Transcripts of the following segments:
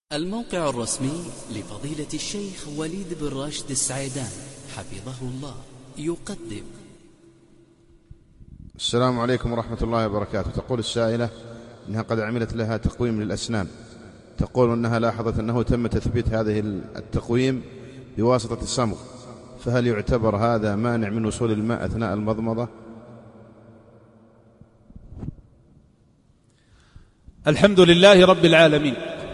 الموقع الرسمي لفضيلة الشيخ وليد بن راشد السعيدان حفظه الله يقدم. السلام عليكم ورحمة الله وبركاته. تقول السائلة إنها قد عملت لها تقويم للأسنان، تقول أنها لاحظت أنه تم تثبيت هذه التقويم بواسطة الصمغ، فهل يعتبر هذا مانع من وصول الماء أثناء المضمضة؟ الحمد لله رب العالمين.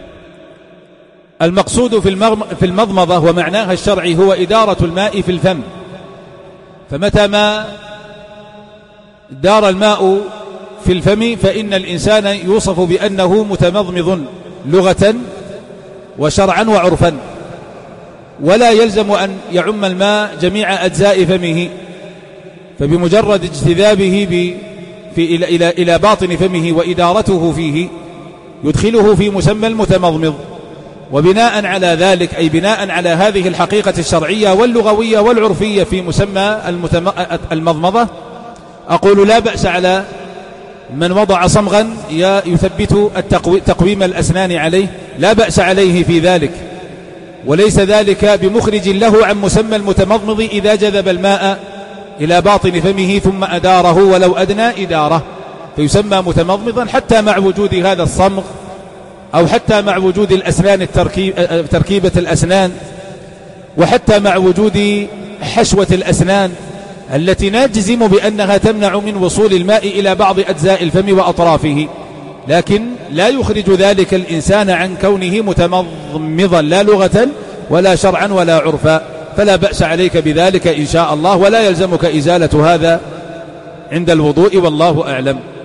المقصود في المضمضة ومعناها الشرعي هو إدارة الماء في الفم، فمتى ما دار الماء في الفم فإن الإنسان يوصف بأنه متمضمض لغة وشرعا وعرفا، ولا يلزم أن يعم الماء جميع أجزاء فمه، فبمجرد اجتذابه إلى باطن فمه وإدارته فيه يدخله في مسمى المتمضمض. وبناء على ذلك، أي بناء على هذه الحقيقة الشرعية واللغوية والعرفية في مسمى المضمضة، أقول لا بأس على من وضع صمغا يثبت تقويم الأسنان عليه، لا بأس عليه في ذلك، وليس ذلك بمخرج له عن مسمى المتمضمض إذا جذب الماء إلى باطن فمه ثم أداره ولو أدنى إدارة، فيسمى متمضمضا حتى مع وجود هذا الصمغ، أو حتى مع وجود الأسنان تركيبة الأسنان، وحتى مع وجود حشوة الأسنان التي نجزم بأنها تمنع من وصول الماء إلى بعض أجزاء الفم وأطرافه، لكن لا يخرج ذلك الإنسان عن كونه متمضمضا لا لغة ولا شرعا ولا عرفا، فلا بأس عليك بذلك إن شاء الله، ولا يلزمك إزالة هذا عند الوضوء، والله أعلم.